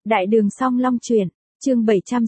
Đại đường song long truyện, chương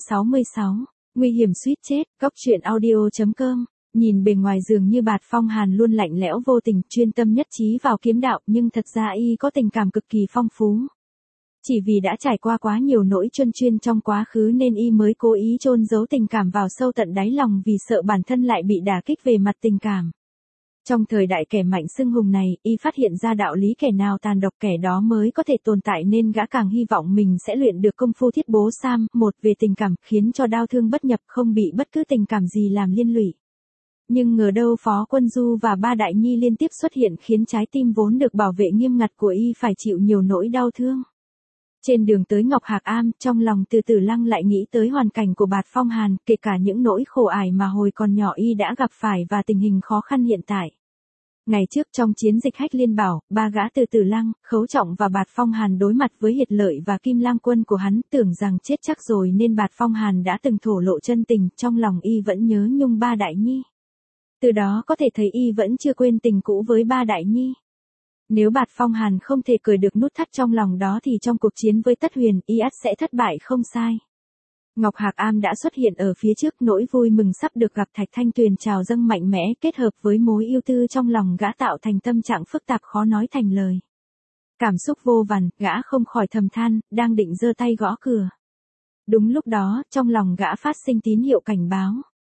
766, nguy hiểm suýt chết, góc truyện audio.com. Nhìn bề ngoài dường như Bạt Phong Hàn luôn lạnh lẽo vô tình, chuyên tâm nhất trí vào kiếm đạo, nhưng thật ra y có tình cảm cực kỳ phong phú. Chỉ vì đã trải qua quá nhiều nỗi truân chuyên trong quá khứ nên y mới cố ý chôn giấu tình cảm vào sâu tận đáy lòng vì sợ bản thân lại bị đả kích về mặt tình cảm. Trong thời đại kẻ mạnh xưng hùng này, y phát hiện ra đạo lý kẻ nào tàn độc kẻ đó mới có thể tồn tại nên gã càng hy vọng mình sẽ luyện được công phu thiết bố sam, một về tình cảm, khiến cho đau thương bất nhập, không bị bất cứ tình cảm gì làm liên lụy. Nhưng ngờ đâu Phó Quân Du và Ba Đại Nhi liên tiếp xuất hiện khiến trái tim vốn được bảo vệ nghiêm ngặt của y phải chịu nhiều nỗi đau thương. Trên đường tới Ngọc Hạc Am, trong lòng Từ Tử Lăng lại nghĩ tới hoàn cảnh của Bạt Phong Hàn, kể cả những nỗi khổ ải mà hồi còn nhỏ y đã gặp phải và tình hình khó khăn hiện tại. Ngày trước trong chiến dịch Hách Liên Bảo, ba gã Từ Tử Lăng, Khấu Trọng và Bạt Phong Hàn đối mặt với Hiệt Lợi và Kim Lang quân của hắn, tưởng rằng chết chắc rồi nên Bạt Phong Hàn đã từng thổ lộ chân tình, trong lòng y vẫn nhớ nhung Ba Đại Nhi. Từ đó có thể thấy y vẫn chưa quên tình cũ với Ba Đại Nhi. Nếu Bạt Phong Hàn không thể cởi được nút thắt trong lòng đó thì trong cuộc chiến với Tất Huyền, y ắt sẽ thất bại không sai. Ngọc Hạc Am đã xuất hiện ở phía trước, nỗi vui mừng sắp được gặp Thạch Thanh Tuyền trào dâng mạnh mẽ, kết hợp với mối yêu tư trong lòng gã tạo thành tâm trạng phức tạp khó nói thành lời. Cảm xúc vô vàn, gã không khỏi thầm than, đang định giơ tay gõ cửa. Đúng lúc đó, trong lòng gã phát sinh tín hiệu cảnh báo.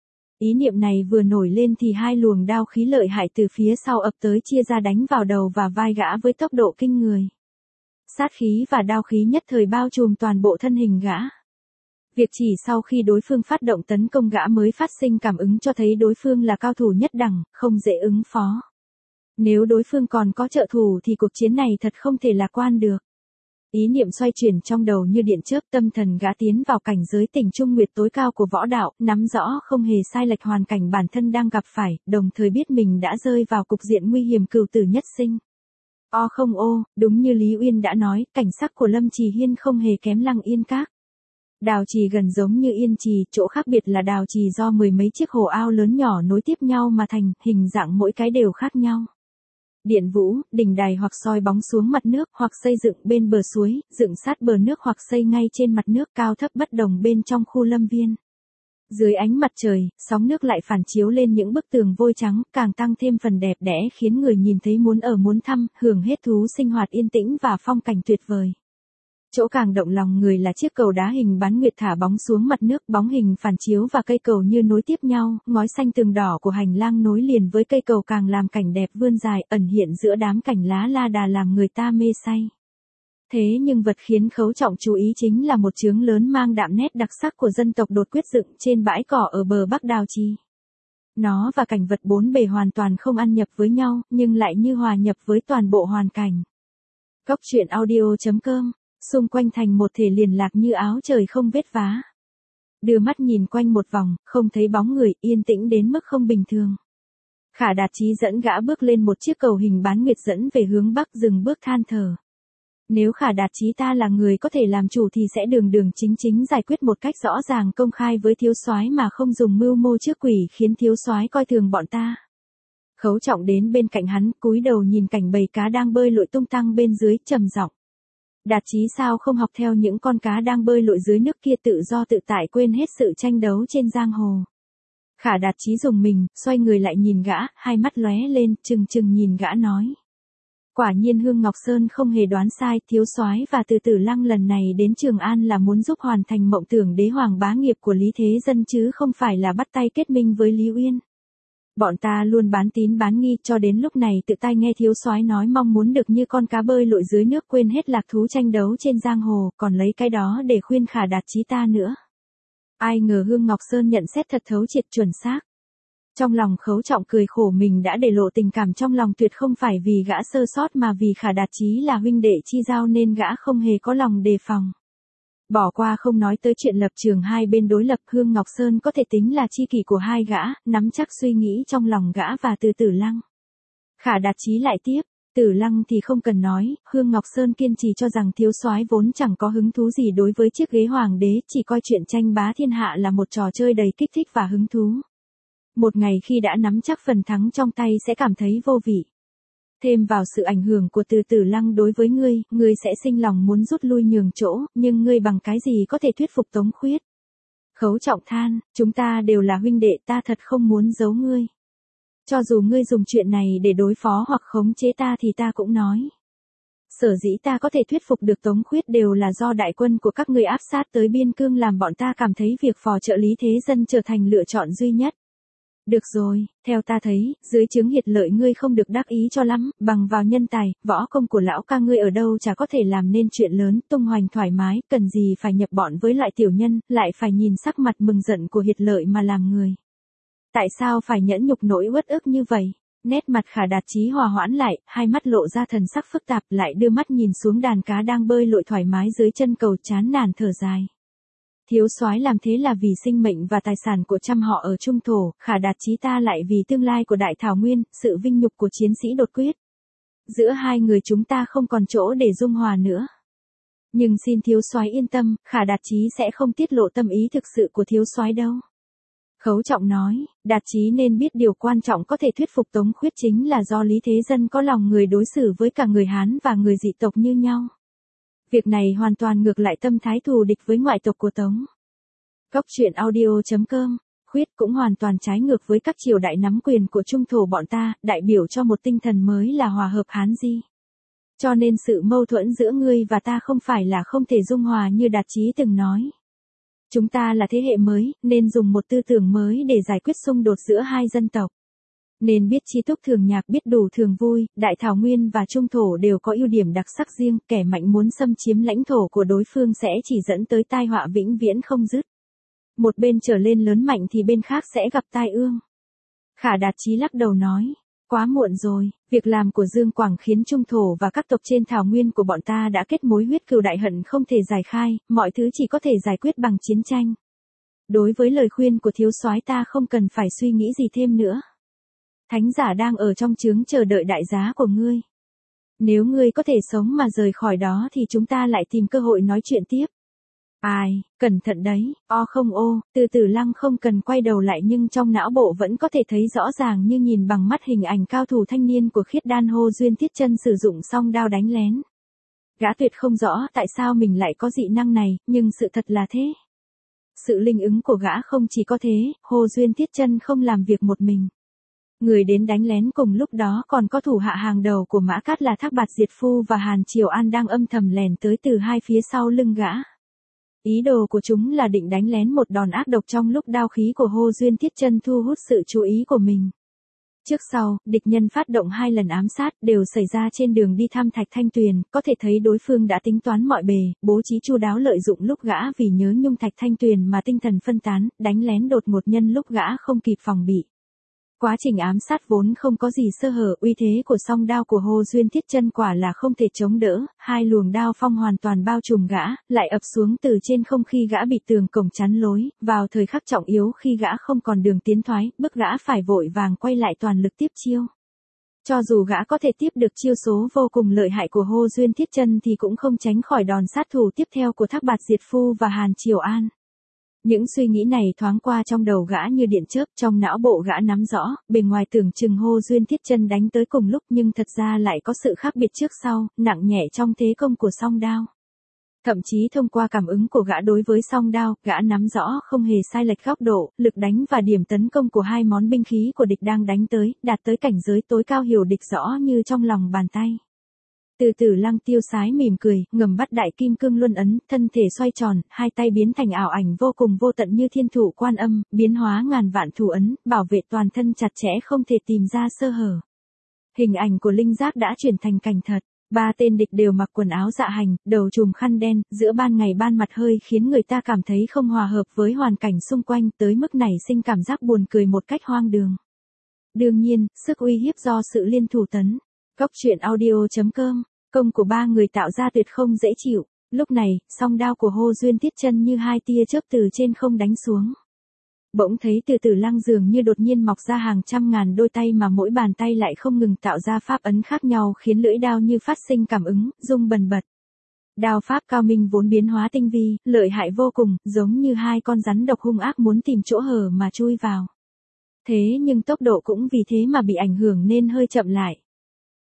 Ý niệm này vừa nổi lên thì hai luồng đao khí lợi hại từ phía sau ập tới chia ra đánh vào đầu và vai gã với tốc độ kinh người. Sát khí và đao khí nhất thời bao trùm toàn bộ thân hình gã. Việc chỉ sau khi đối phương phát động tấn công gã mới phát sinh cảm ứng cho thấy đối phương là cao thủ nhất đẳng, không dễ ứng phó. Nếu đối phương còn có trợ thủ thì cuộc chiến này thật không thể lạc quan được. Ý niệm xoay chuyển trong đầu như điện chớp, tâm thần gã tiến vào cảnh giới tỉnh trung nguyệt tối cao của võ đạo, nắm rõ không hề sai lệch hoàn cảnh bản thân đang gặp phải, đồng thời biết mình đã rơi vào cục diện nguy hiểm cửu tử nhất sinh. Không đúng như Lý Uyên đã nói, cảnh sắc của Lâm Trì Hiên không hề kém Lăng Yên Các. Đào trì gần giống như Yên Trì, chỗ khác biệt là đào trì do mười mấy chiếc hồ ao lớn nhỏ nối tiếp nhau mà thành, hình dạng mỗi cái đều khác nhau. Điện vũ, đỉnh đài hoặc soi bóng xuống mặt nước, hoặc xây dựng bên bờ suối, dựng sát bờ nước hoặc xây ngay trên mặt nước, cao thấp bất đồng bên trong khu lâm viên. Dưới ánh mặt trời, sóng nước lại phản chiếu lên những bức tường vôi trắng, càng tăng thêm phần đẹp đẽ khiến người nhìn thấy muốn ở muốn thăm, hưởng hết thú sinh hoạt yên tĩnh và phong cảnh tuyệt vời. Chỗ càng động lòng người là chiếc cầu đá hình bán nguyệt thả bóng xuống mặt nước, bóng hình phản chiếu và cây cầu như nối tiếp nhau, ngói xanh tường đỏ của hành lang nối liền với cây cầu càng làm cảnh đẹp vươn dài, ẩn hiện giữa đám cảnh lá la đà làm người ta mê say. Thế nhưng vật khiến Khấu Trọng chú ý chính là một chướng lớn mang đạm nét đặc sắc của dân tộc Đột Quyết dựng trên bãi cỏ ở bờ bắc Đào Trì. Nó và cảnh vật bốn bề hoàn toàn không ăn nhập với nhau, nhưng lại như hòa nhập với toàn bộ hoàn cảnh. Góc truyện audio.com. Xung quanh thành một thể liền lạc như áo trời không vết vá. Đưa mắt nhìn quanh một vòng, không thấy bóng người, yên tĩnh đến mức không bình thường. Khả Đạt Chí dẫn gã bước lên một chiếc cầu hình bán nguyệt dẫn về hướng bắc, dừng bước than thở. Nếu Khả Đạt Chí ta là người có thể làm chủ thì sẽ đường đường chính chính giải quyết một cách rõ ràng công khai với thiếu soái mà không dùng mưu mô trước quỷ khiến thiếu soái coi thường bọn ta. Khấu Trọng đến bên cạnh hắn, cúi đầu nhìn cảnh bầy cá đang bơi lội tung tăng bên dưới, trầm giọng. Đạt Chí sao không học theo những con cá đang bơi lội dưới nước kia tự do tự tại quên hết sự tranh đấu trên giang hồ. Khả Đạt Chí dùng mình, xoay người lại nhìn gã, hai mắt lóe lên, trừng trừng nhìn gã nói. Quả nhiên Hương Ngọc Sơn không hề đoán sai, thiếu soái và Từ Tử Lăng lần này đến Trường An là muốn giúp hoàn thành mộng tưởng đế hoàng bá nghiệp của Lý Thế Dân chứ không phải là bắt tay kết minh với Lý Uyên. Bọn ta luôn bán tín bán nghi cho đến lúc này tự tai nghe thiếu soái nói mong muốn được như con cá bơi lội dưới nước quên hết lạc thú tranh đấu trên giang hồ, còn lấy cái đó để khuyên Khả Đạt Chí ta nữa. Ai ngờ Hương Ngọc Sơn nhận xét thật thấu triệt chuẩn xác. Trong lòng Khấu Trọng cười khổ mình đã để lộ tình cảm trong lòng tuyệt không phải vì gã sơ sót mà vì Khả Đạt Chí là huynh đệ chi giao nên gã không hề có lòng đề phòng. Bỏ qua không nói tới chuyện lập trường hai bên đối lập, Hương Ngọc Sơn có thể tính là tri kỷ của hai gã, nắm chắc suy nghĩ trong lòng gã và Từ Tử Lăng. Khả Đạt Chí lại tiếp, Tử Lăng thì không cần nói, Hương Ngọc Sơn kiên trì cho rằng thiếu soái vốn chẳng có hứng thú gì đối với chiếc ghế hoàng đế, chỉ coi chuyện tranh bá thiên hạ là một trò chơi đầy kích thích và hứng thú. Một ngày khi đã nắm chắc phần thắng trong tay sẽ cảm thấy vô vị. Thêm vào sự ảnh hưởng của Từ Tử Lăng đối với ngươi sẽ sinh lòng muốn rút lui nhường chỗ, nhưng ngươi bằng cái gì có thể thuyết phục Tống Khuyết? Khấu Trọng than, chúng ta đều là huynh đệ, ta thật không muốn giấu ngươi. Cho dù ngươi dùng chuyện này để đối phó hoặc khống chế ta thì ta cũng nói. Sở dĩ ta có thể thuyết phục được Tống Khuyết đều là do đại quân của các ngươi áp sát tới biên cương làm bọn ta cảm thấy việc phò trợ Lý Thế Dân trở thành lựa chọn duy nhất. Được rồi, theo ta thấy, dưới trướng Hiệt Lợi ngươi không được đắc ý cho lắm, bằng vào nhân tài, võ công của lão ca ngươi ở đâu chả có thể làm nên chuyện lớn, tung hoành thoải mái, cần gì phải nhập bọn với loại tiểu nhân, lại phải nhìn sắc mặt mừng giận của Hiệt Lợi mà làm người. Tại sao phải nhẫn nhục nỗi uất ức như vậy? Nét mặt Khả Đạt Chí hòa hoãn lại, hai mắt lộ ra thần sắc phức tạp, lại đưa mắt nhìn xuống đàn cá đang bơi lội thoải mái dưới chân cầu, chán nản thở dài. Thiếu soái làm thế là vì sinh mệnh và tài sản của trăm họ ở Trung Thổ, Khả Đạt Chí ta lại vì tương lai của Đại Thảo Nguyên, sự vinh nhục của chiến sĩ đột quyết. Giữa hai người chúng ta không còn chỗ để dung hòa nữa. Nhưng xin thiếu soái yên tâm, Khả Đạt Chí sẽ không tiết lộ tâm ý thực sự của thiếu soái đâu. Khấu Trọng nói, Đạt Chí nên biết điều quan trọng có thể thuyết phục Tống Khuyết chính là do Lý Thế Dân có lòng người đối xử với cả người Hán và người dị tộc như nhau. Việc này hoàn toàn ngược lại tâm thái thù địch với ngoại tộc của Tống. Góc truyện audio.com, Khuyết cũng hoàn toàn trái ngược với các triều đại nắm quyền của Trung Thổ bọn ta, đại biểu cho một tinh thần mới là hòa hợp Hán Di. Cho nên sự mâu thuẫn giữa ngươi và ta không phải là không thể dung hòa như Đạt Chí từng nói. Chúng ta là thế hệ mới, nên dùng một tư tưởng mới để giải quyết xung đột giữa hai dân tộc. Nên biết chi túc thường nhạc, biết đủ thường vui, Đại Thảo Nguyên và Trung Thổ đều có ưu điểm đặc sắc riêng, kẻ mạnh muốn xâm chiếm lãnh thổ của đối phương sẽ chỉ dẫn tới tai họa vĩnh viễn không dứt. Một bên trở lên lớn mạnh thì bên khác sẽ gặp tai ương. Khả Đạt Chí lắc đầu nói, quá muộn rồi, việc làm của Dương Quảng khiến Trung Thổ và các tộc trên Thảo Nguyên của bọn ta đã kết mối huyết cừu đại hận không thể giải khai, mọi thứ chỉ có thể giải quyết bằng chiến tranh. Đối với lời khuyên của thiếu soái ta không cần phải suy nghĩ gì thêm nữa. Thánh giả đang ở trong trướng chờ đợi đại giá của ngươi. Nếu ngươi có thể sống mà rời khỏi đó thì chúng ta lại tìm cơ hội nói chuyện tiếp. Ai, cẩn thận đấy, không Từ Tử Lăng không cần quay đầu lại nhưng trong não bộ vẫn có thể thấy rõ ràng như nhìn bằng mắt hình ảnh cao thủ thanh niên của Khiết Đan Hô Duyên Thiết Chân sử dụng song đao đánh lén. Gã tuyệt không rõ tại sao mình lại có dị năng này, nhưng sự thật là thế. Sự linh ứng của gã không chỉ có thế, Hô Duyên Thiết Chân không làm việc một mình. Người đến đánh lén cùng lúc đó còn có thủ hạ hàng đầu của Mã Cát là Thác Bạt Diệt Phu và Hàn Triều An đang âm thầm lèn tới từ hai phía sau lưng gã. Ý đồ của chúng là định đánh lén một đòn ác độc trong lúc đao khí của Hô Duyên Thiết Chân thu hút sự chú ý của mình. Trước sau, địch nhân phát động 2 lần ám sát đều xảy ra trên đường đi thăm Thạch Thanh Tuyền, có thể thấy đối phương đã tính toán mọi bề, bố trí chu đáo lợi dụng lúc gã vì nhớ nhung Thạch Thanh Tuyền mà tinh thần phân tán, đánh lén đột ngột nhân lúc gã không kịp phòng bị. Quá trình ám sát vốn không có gì sơ hở, uy thế của song đao của Hô Duyên Thiết Chân quả là không thể chống đỡ, 2 luồng đao phong hoàn toàn bao trùm gã, lại ập xuống từ trên không khi gã bị tường cổng chắn lối, vào thời khắc trọng yếu khi gã không còn đường tiến thoái, bức gã phải vội vàng quay lại toàn lực tiếp chiêu. Cho dù gã có thể tiếp được chiêu số vô cùng lợi hại của Hô Duyên Thiết Chân thì cũng không tránh khỏi đòn sát thủ tiếp theo của Thác Bạt Diệt Phu và Hàn Triều An. Những suy nghĩ này thoáng qua trong đầu gã như điện chớp, trong não bộ gã nắm rõ, bề ngoài tưởng chừng Hô Duyên Thiết Chân đánh tới cùng lúc nhưng thật ra lại có sự khác biệt trước sau, nặng nhẹ trong thế công của song đao. Thậm chí thông qua cảm ứng của gã đối với song đao, gã nắm rõ không hề sai lệch góc độ, lực đánh và điểm tấn công của 2 món binh khí của địch đang đánh tới, đạt tới cảnh giới tối cao hiểu địch rõ như trong lòng bàn tay. Từ Tử Lăng tiêu sái mỉm cười, ngầm bắt đại kim cương luân ấn, thân thể xoay tròn, hai tay biến thành ảo ảnh vô cùng vô tận như thiên thủ Quan Âm, biến hóa ngàn vạn thủ ấn, bảo vệ toàn thân chặt chẽ không thể tìm ra sơ hở. Hình ảnh của linh giác đã chuyển thành cảnh thật. 3 tên địch đều mặc quần áo dạ hành, đầu trùm khăn đen, giữa ban ngày ban mặt hơi khiến người ta cảm thấy không hòa hợp với hoàn cảnh xung quanh, tới mức nảy sinh cảm giác buồn cười một cách hoang đường. Đương nhiên, sức uy hiếp do sự liên thủ tấn. Góc truyện audio.com, công của 3 người tạo ra tuyệt không dễ chịu. Lúc này, song đao của Hô Duyên Thiết Chân như 2 tia chớp từ trên không đánh xuống. Bỗng thấy Từ Tử Lăng dường như đột nhiên mọc ra hàng trăm ngàn đôi tay mà mỗi bàn tay lại không ngừng tạo ra pháp ấn khác nhau khiến lưỡi đao như phát sinh cảm ứng, rung bần bật. Đao pháp cao minh vốn biến hóa tinh vi, lợi hại vô cùng, giống như 2 con rắn độc hung ác muốn tìm chỗ hở mà chui vào. Thế nhưng tốc độ cũng vì thế mà bị ảnh hưởng nên hơi chậm lại.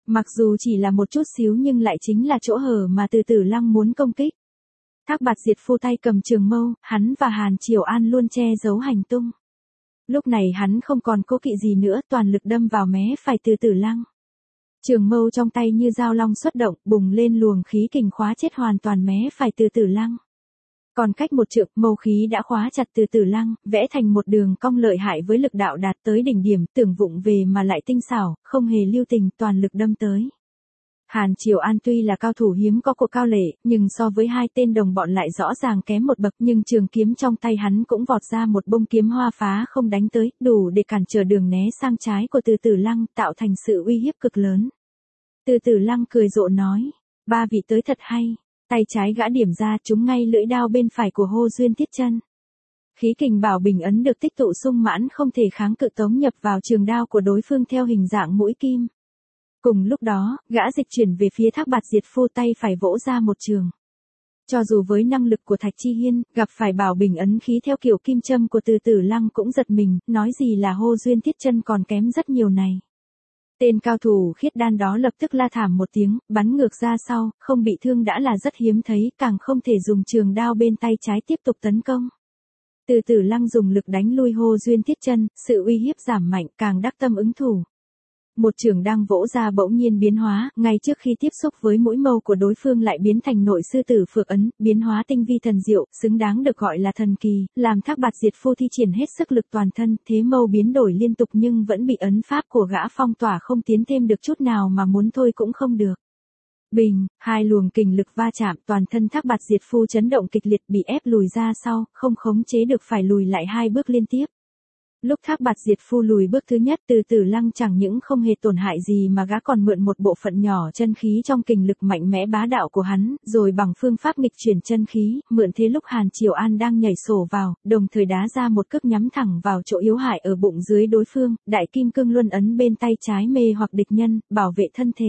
Mặc dù chỉ là một chút xíu nhưng lại chính là chỗ hở mà Từ Tử Lăng muốn công kích. Thác Bạt Diệt Phu tay cầm trường mâu, hắn và Hàn Triều An luôn che giấu hành tung. Lúc này hắn không còn cố kỵ gì nữa, toàn lực đâm vào mé phải Từ Tử Lăng. Trường mâu trong tay như dao long xuất động, bùng lên luồng khí kình khóa chết hoàn toàn mé phải Từ Tử Lăng. Còn cách một trượng, mâu khí đã khóa chặt Từ Tử Lăng, vẽ thành một đường cong lợi hại với lực đạo đạt tới đỉnh điểm, tưởng vụng về mà lại tinh xảo, không hề lưu tình, toàn lực đâm tới. Hàn Triều An tuy là cao thủ hiếm có của Cao Lệ, nhưng so với hai tên đồng bọn lại rõ ràng kém một bậc, nhưng trường kiếm trong tay hắn cũng vọt ra một bông kiếm hoa phá không đánh tới, đủ để cản trở đường né sang trái của Từ Tử Lăng, tạo thành sự uy hiếp cực lớn. Từ Tử Lăng cười rộ nói, ba vị tới thật hay. Tay trái gã điểm ra trúng ngay lưỡi đao bên phải của Hô Duyên Thiết Chân. Khí kình bảo bình ấn được tích tụ sung mãn không thể kháng cự tống nhập vào trường đao của đối phương theo hình dạng mũi kim. Cùng lúc đó, gã dịch chuyển về phía Thác Bạt Diệt Phu tay phải vỗ ra một trường. Cho dù với năng lực của Thạch Chi Hiên, gặp phải bảo bình ấn khí theo kiểu kim châm của Từ Tử Lăng cũng giật mình, nói gì là Hô Duyên Thiết Chân còn kém rất nhiều này. Tên cao thủ khiết đan đó lập tức la thảm một tiếng, bắn ngược ra sau, không bị thương đã là rất hiếm thấy, càng không thể dùng trường đao bên tay trái tiếp tục tấn công. Từ Tử Lăng dùng lực đánh lui Hô Duyên Thiết Chân, sự uy hiếp giảm mạnh, càng đắc tâm ứng thủ. Một trường đang vỗ ra bỗng nhiên biến hóa, ngay trước khi tiếp xúc với mũi mâu của đối phương lại biến thành nội sư tử phược ấn, biến hóa tinh vi thần diệu, xứng đáng được gọi là thần kỳ, làm Thác Bạt Diệt Phu thi triển hết sức lực toàn thân, thế mâu biến đổi liên tục nhưng vẫn bị ấn pháp của gã phong tỏa không tiến thêm được chút nào mà muốn thôi cũng không được. Bình, hai luồng kình lực va chạm, toàn thân Thác Bạt Diệt Phu chấn động kịch liệt bị ép lùi ra sau, không khống chế được phải lùi lại hai bước liên tiếp. Lúc Thác Bạt Diệt Phu lùi bước thứ nhất, Từ Tử Lăng chẳng những không hề tổn hại gì mà gã còn mượn một bộ phận nhỏ chân khí trong kình lực mạnh mẽ bá đạo của hắn, rồi bằng phương pháp nghịch chuyển chân khí, mượn thế lúc Hàn Triều An đang nhảy sổ vào, đồng thời đá ra một cước nhắm thẳng vào chỗ yếu hại ở bụng dưới đối phương, đại kim cương luân ấn bên tay trái mê hoặc địch nhân, bảo vệ thân thể.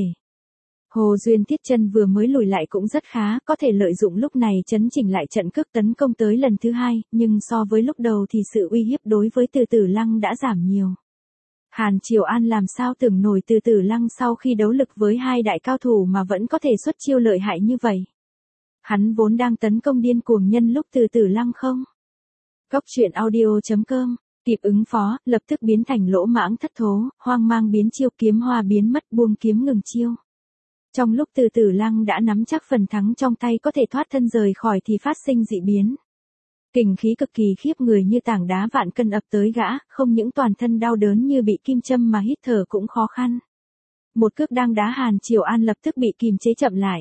Hồ Duyên Thiết Chân vừa mới lùi lại cũng rất khá, có thể lợi dụng lúc này chấn chỉnh lại trận cước tấn công tới lần thứ hai, nhưng so với lúc đầu thì sự uy hiếp đối với Từ Tử Lăng đã giảm nhiều. Hàn Triều An làm sao tưởng nổi Từ Tử Lăng sau khi đấu lực với hai đại cao thủ mà vẫn có thể xuất chiêu lợi hại như vậy. Hắn vốn đang tấn công điên cuồng nhân lúc Từ Tử Lăng không. Góc truyện audio.com, kịp ứng phó, lập tức biến thành lỗ mãng thất thố, hoang mang biến chiêu, kiếm hoa biến mất, buông kiếm ngừng chiêu. Trong lúc Từ Tử Lăng đã nắm chắc phần thắng trong tay có thể thoát thân rời khỏi thì phát sinh dị biến. Kình khí cực kỳ khiếp người như tảng đá vạn cân ập tới gã, không những toàn thân đau đớn như bị kim châm mà hít thở cũng khó khăn. Một cước đang đá Hàn Triều An lập tức bị kìm chế chậm lại.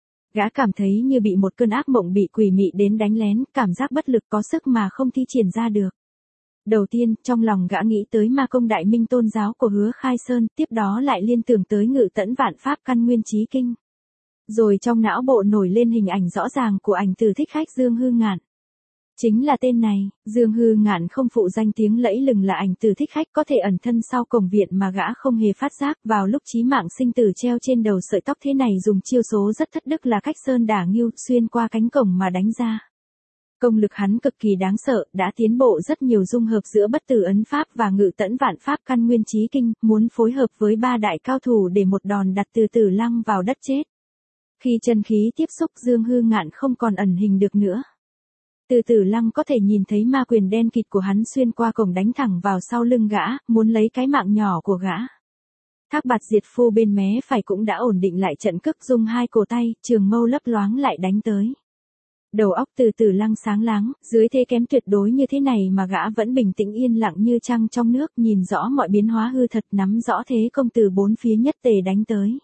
Gã cảm thấy như bị một cơn ác mộng bị quỷ mị đến đánh lén, cảm giác bất lực có sức mà không thi triển ra được. Đầu tiên, trong lòng gã nghĩ tới ma công Đại Minh Tôn giáo của Hứa Khai Sơn, tiếp đó lại liên tưởng tới Ngự Tẫn Vạn Pháp Căn Nguyên Chí Kinh. Rồi trong não bộ nổi lên hình ảnh rõ ràng của ảnh Tử Thích Khách Dương Hư Ngạn. Chính là tên này, Dương Hư Ngạn không phụ danh tiếng lẫy lừng là ảnh Tử Thích Khách, có thể ẩn thân sau cổng viện mà gã không hề phát giác, vào lúc chí mạng sinh tử treo trên đầu sợi tóc thế này dùng chiêu số rất thất đức là cách sơn đả ngưu, xuyên qua cánh cổng mà đánh ra. Công lực hắn cực kỳ đáng sợ, đã tiến bộ rất nhiều, dung hợp giữa bất tử ấn pháp và Ngự Tẫn Vạn Pháp Căn Nguyên Chí Kinh, muốn phối hợp với ba đại cao thủ để một đòn đặt Từ Tử Lăng vào đất chết. Khi chân khí tiếp xúc, Dương Hư Ngạn không còn ẩn hình được nữa. Từ Tử Lăng có thể nhìn thấy ma quyền đen kịt của hắn xuyên qua cổng đánh thẳng vào sau lưng gã, muốn lấy cái mạng nhỏ của gã. Thác Bạt Diệt Phu bên mé phải cũng đã ổn định lại trận cước, dùng hai cổ tay, trường mâu lấp loáng lại đánh tới. Đầu óc Từ Tử Lăng sáng láng, dưới thế kém tuyệt đối như thế này mà gã vẫn bình tĩnh yên lặng như trăng trong nước, nhìn rõ mọi biến hóa hư thật, nắm rõ thế công từ bốn phía nhất tề đánh tới.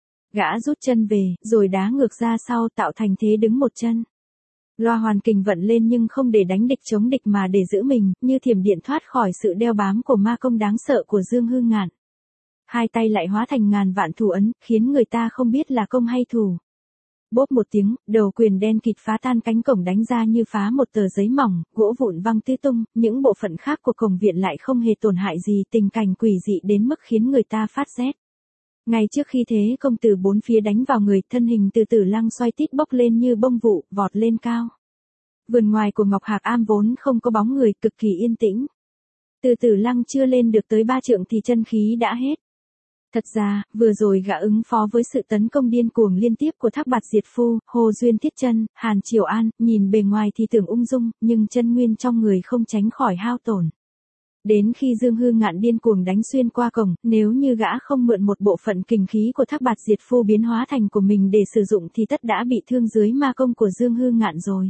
Gã rút chân về, rồi đá ngược ra sau tạo thành thế đứng một chân. Loa hoàn kình vận lên nhưng không để đánh địch chống địch mà để giữ mình, như thiểm điện thoát khỏi sự đeo bám của ma công đáng sợ của Dương Hư Ngạn. Hai tay lại hóa thành ngàn vạn thủ ấn, khiến người ta không biết là công hay thủ. Bốp một tiếng, đầu quyền đen kịt phá tan cánh cổng đánh ra như phá một tờ giấy mỏng, gỗ vụn văng tứ tung, những bộ phận khác của cổng viện lại không hề tổn hại gì, tình cảnh quỷ dị đến mức khiến người ta phát rét. Ngay trước khi thế công từ bốn phía đánh vào người, thân hình Từ Tử Lăng xoay tít bốc lên như bông vụ, vọt lên cao. Vườn ngoài của Ngọc Hạc Am vốn không có bóng người, cực kỳ yên tĩnh. Từ Tử Lăng chưa lên được tới 3 trượng thì chân khí đã hết. Thật ra, vừa rồi gã ứng phó với sự tấn công điên cuồng liên tiếp của Thác Bạt Diệt Phu, Hồ Duyên Thiết Chân, Hàn Triều An, nhìn bề ngoài thì tưởng ung dung, nhưng chân nguyên trong người không tránh khỏi hao tổn. Đến khi Dương Hư Ngạn điên cuồng đánh xuyên qua cổng, nếu như gã không mượn một bộ phận kình khí của Thác Bạt Diệt Phu biến hóa thành của mình để sử dụng thì tất đã bị thương dưới ma công của Dương Hư Ngạn rồi.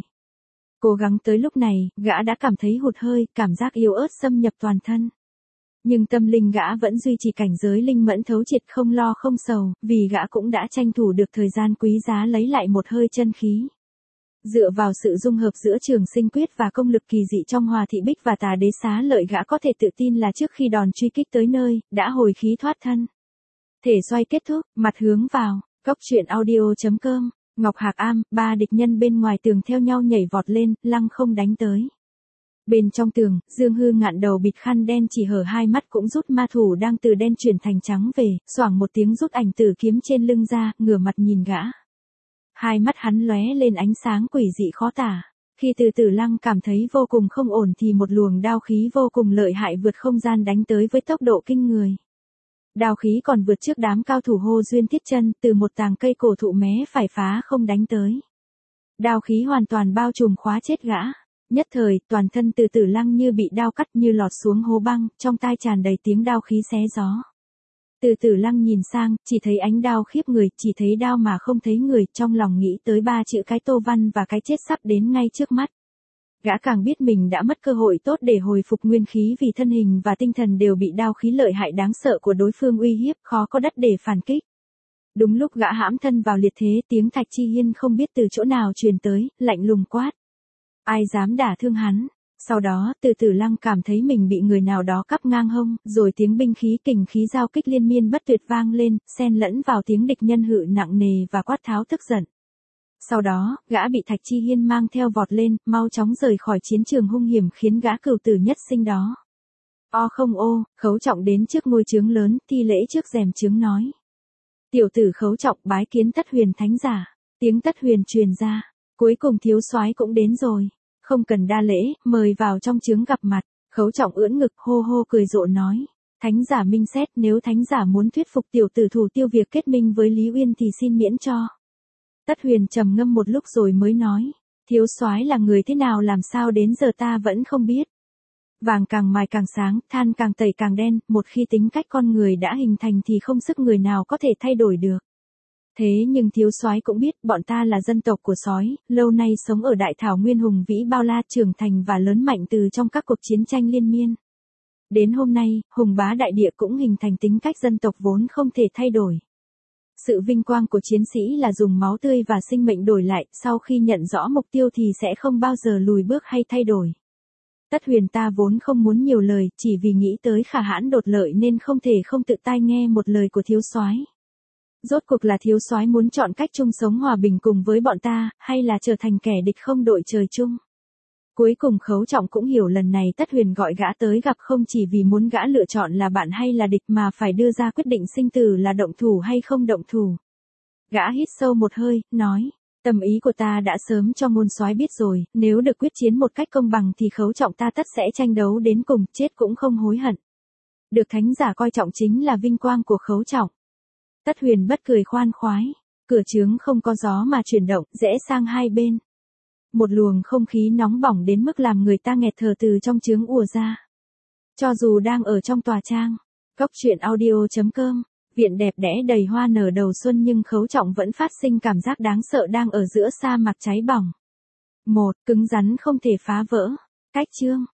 Cố gắng tới lúc này, gã đã cảm thấy hụt hơi, cảm giác yếu ớt xâm nhập toàn thân. Nhưng tâm linh gã vẫn duy trì cảnh giới linh mẫn thấu triệt không lo không sầu, vì gã cũng đã tranh thủ được thời gian quý giá lấy lại một hơi chân khí. Dựa vào sự dung hợp giữa Trường Sinh Quyết và công lực kỳ dị trong Hòa Thị Bích và Tà Đế Xá Lợi, gã có thể tự tin là trước khi đòn truy kích tới nơi, đã hồi khí thoát thân. Thể xoay kết thúc, mặt hướng vào, goctruyện.audio.com, Ngọc Hạc Am, 3 địch nhân bên ngoài tường theo nhau nhảy vọt lên, lăng không đánh tới. Bên trong tường, Dương Hư Ngạn đầu bịt khăn đen chỉ hở hai mắt cũng rút ma thủ đang từ đen chuyển thành trắng về, xoảng một tiếng rút ảnh tử kiếm trên lưng ra, ngửa mặt nhìn gã. Hai mắt hắn lóe lên ánh sáng quỷ dị khó tả. Khi Từ Tử Lăng cảm thấy vô cùng không ổn thì một luồng đao khí vô cùng lợi hại vượt không gian đánh tới với tốc độ kinh người. Đao khí còn vượt trước đám cao thủ Hồ Duyên Thiết Chân, từ một tàng cây cổ thụ mé phải phá không đánh tới. Đao khí hoàn toàn bao trùm khóa chết gã. Nhất thời, toàn thân Từ Tử Lăng như bị đao cắt như lọt xuống hố băng, trong tai tràn đầy tiếng đao khí xé gió. Từ Tử Lăng nhìn sang, chỉ thấy ánh đao khiếp người, chỉ thấy đao mà không thấy người, trong lòng nghĩ tới 3 chữ cái Tô Văn và cái chết sắp đến ngay trước mắt. Gã càng biết mình đã mất cơ hội tốt để hồi phục nguyên khí vì thân hình và tinh thần đều bị đao khí lợi hại đáng sợ của đối phương uy hiếp, khó có đất để phản kích. Đúng lúc gã hãm thân vào liệt thế, tiếng Thạch Chi Hiên không biết từ chỗ nào truyền tới, lạnh lùng quát. Ai dám đả thương hắn? Sau đó, Từ Tử Lăng cảm thấy mình bị người nào đó cắp ngang hông, rồi tiếng binh khí kình khí giao kích liên miên bất tuyệt vang lên, xen lẫn vào tiếng địch nhân hự nặng nề và quát tháo tức giận. Sau đó, gã bị Thạch Chi Hiên mang theo vọt lên, mau chóng rời khỏi chiến trường hung hiểm khiến gã cửu tử nhất sinh đó. Không ô, Khấu Trọng đến trước ngôi chướng lớn, thi lễ trước rèm chướng nói. Tiểu tử Khấu Trọng bái kiến Tất Huyền Thánh Giả. Tiếng Tất Huyền truyền ra. Cuối cùng thiếu soái cũng đến rồi. Không cần đa lễ, mời vào trong chướng gặp mặt. Khấu Trọng ưỡn ngực hô hô cười rộ nói. Thánh giả minh xét, nếu thánh giả muốn thuyết phục tiểu tử thủ tiêu việc kết minh với Lý Uyên thì xin miễn cho. Tất Huyền trầm ngâm một lúc rồi mới nói. Thiếu soái là người thế nào làm sao đến giờ ta vẫn không biết. Vàng càng mài càng sáng, than càng tẩy càng đen, một khi tính cách con người đã hình thành thì không sức người nào có thể thay đổi được. Thế nhưng thiếu soái cũng biết, bọn ta là dân tộc của sói, lâu nay sống ở đại thảo nguyên hùng vĩ bao la, trưởng thành và lớn mạnh từ trong các cuộc chiến tranh liên miên. Đến hôm nay, hùng bá đại địa cũng hình thành tính cách dân tộc vốn không thể thay đổi. Sự vinh quang của chiến sĩ là dùng máu tươi và sinh mệnh đổi lại, sau khi nhận rõ mục tiêu thì sẽ không bao giờ lùi bước hay thay đổi. Tất Huyền ta vốn không muốn nhiều lời, chỉ vì nghĩ tới khả hãn đột lợi nên không thể không tự tai nghe một lời của thiếu soái. Rốt cuộc là thiếu soái muốn chọn cách chung sống hòa bình cùng với bọn ta, hay là trở thành kẻ địch không đội trời chung? Cuối cùng Khấu Trọng cũng hiểu lần này Tất Huyền gọi gã tới gặp không chỉ vì muốn gã lựa chọn là bạn hay là địch mà phải đưa ra quyết định sinh tử là động thủ hay không động thủ. Gã hít sâu một hơi, nói, tâm ý của ta đã sớm cho ngôn soái biết rồi, nếu được quyết chiến một cách công bằng thì Khấu Trọng ta tất sẽ tranh đấu đến cùng, chết cũng không hối hận. Được thánh giả coi trọng chính là vinh quang của Khấu Trọng. Tất Huyền bất cười khoan khoái, cửa chướng không có gió mà chuyển động, rẽ sang hai bên. Một luồng không khí nóng bỏng đến mức làm người ta nghẹt thở từ trong chướng ùa ra. Cho dù đang ở trong tòa trang, goctruyện.audio.com, viện đẹp đẽ đầy hoa nở đầu xuân nhưng Khấu Trọng vẫn phát sinh cảm giác đáng sợ đang ở giữa sa mạc cháy bỏng. Cứng rắn không thể phá vỡ. Cách chương